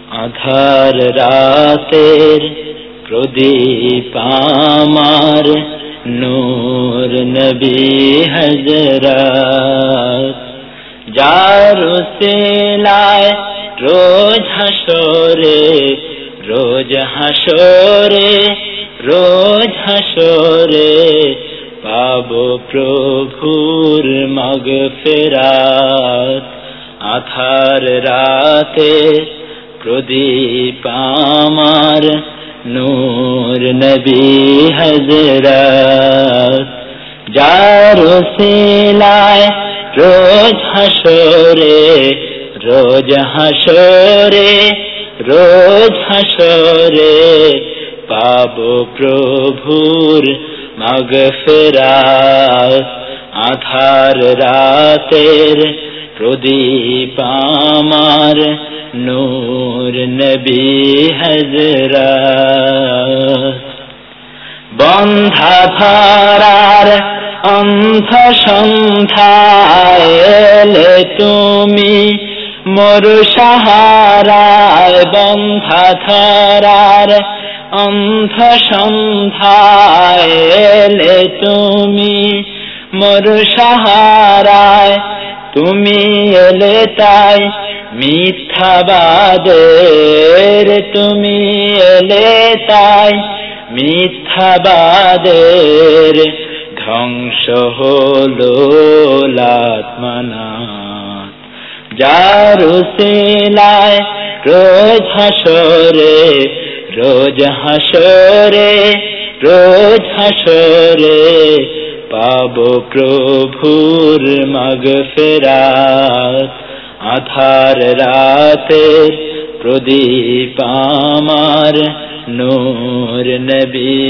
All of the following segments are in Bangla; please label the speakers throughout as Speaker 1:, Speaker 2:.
Speaker 1: আধার রাতের প্রদীপ আমার, নূর নবী হযরত। যার উসিলায় রোজ হাসরে, রোজ হাসরে, রোজ হাসরে পাবো প্রভুর মাগফিরাত। আধার রাতে প্রদীপ আমার, নূর নবী হযরত। যার উসিলায় রোজ হাসরে, রোজ হাসরে, রোজ হাসরে পাবো প্রভুর মাগফিরাত। আধার রাতের প্রদীপ আমার, নূর নবী হযরত। বন্ধা ধরার অন্ধ সন্ধ্যায় এলে তুমি মোর সাহারায়। বন্ধা ধরার অন্ধ সন্ধ্যায় এলে তুমি মোর সাহারায়। তুমি এলে তাই মিথ্যাবাদের, তুমি এলে তাই মিথ্যাবাদের ধ্বংস হলো লাত মানাত। যার উসিলায় রোজ হাসরে, রোজ হাসরে, রোজ হাসরে পাবো প্রভুর মাগফিরাত। আধার রাতের প্রদীপ আমার, নূর নবী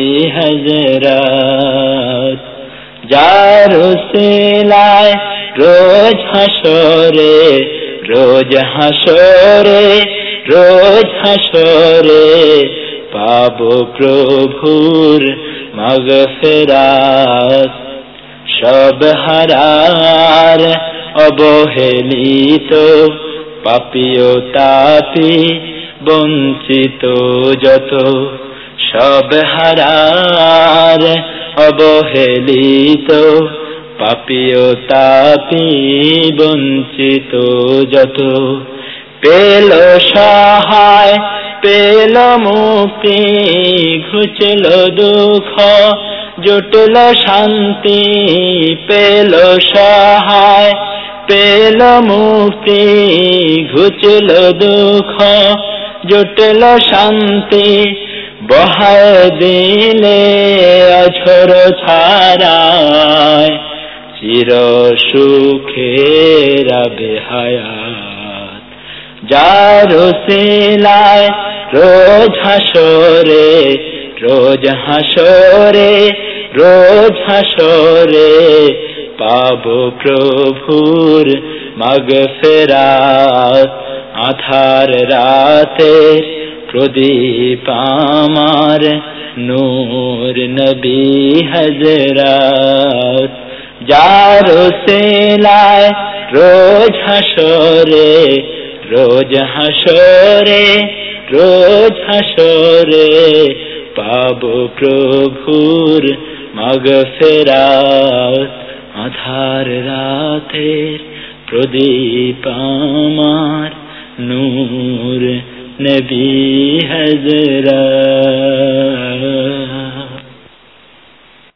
Speaker 1: হযরত। যার উসিলায় রোজ হাসরে, রোজ হাসরে, রোজ হাসরে পাবো প্রভুর মাগফিরাত। সব হারার অবহেলিত পাপী ও তাপী বঞ্চিত যত, সব হারার অবহেলিত পাপী ও তাপী বঞ্চিত যত, পেল সহায় পেল মুক্তি, ঘুচল দুঃখ জুটল শান্তি। পেল সহায় পেল মুক্তি, ঘুচল দুঃখ জুটল শান্তি। বহায় দিলে অঝর ছাড়ায়, চির সুখের আবে হায়াত। যার উসিলায় রোজ হাসরে, রোজ হাসরে, রোজ হাসরে পাবো প্রভুর মাগফিরাত। আধার রাতের প্রদীপ আমার, নূর নবী হযরত। যার উসিলায় রোজ হাসরে, রোজ হাসরে, রোজ হাসরে পাবো প্রভুর মাগফিরাত। আধার রাতের প্রদীপ আমার, নূর নবী হযরত।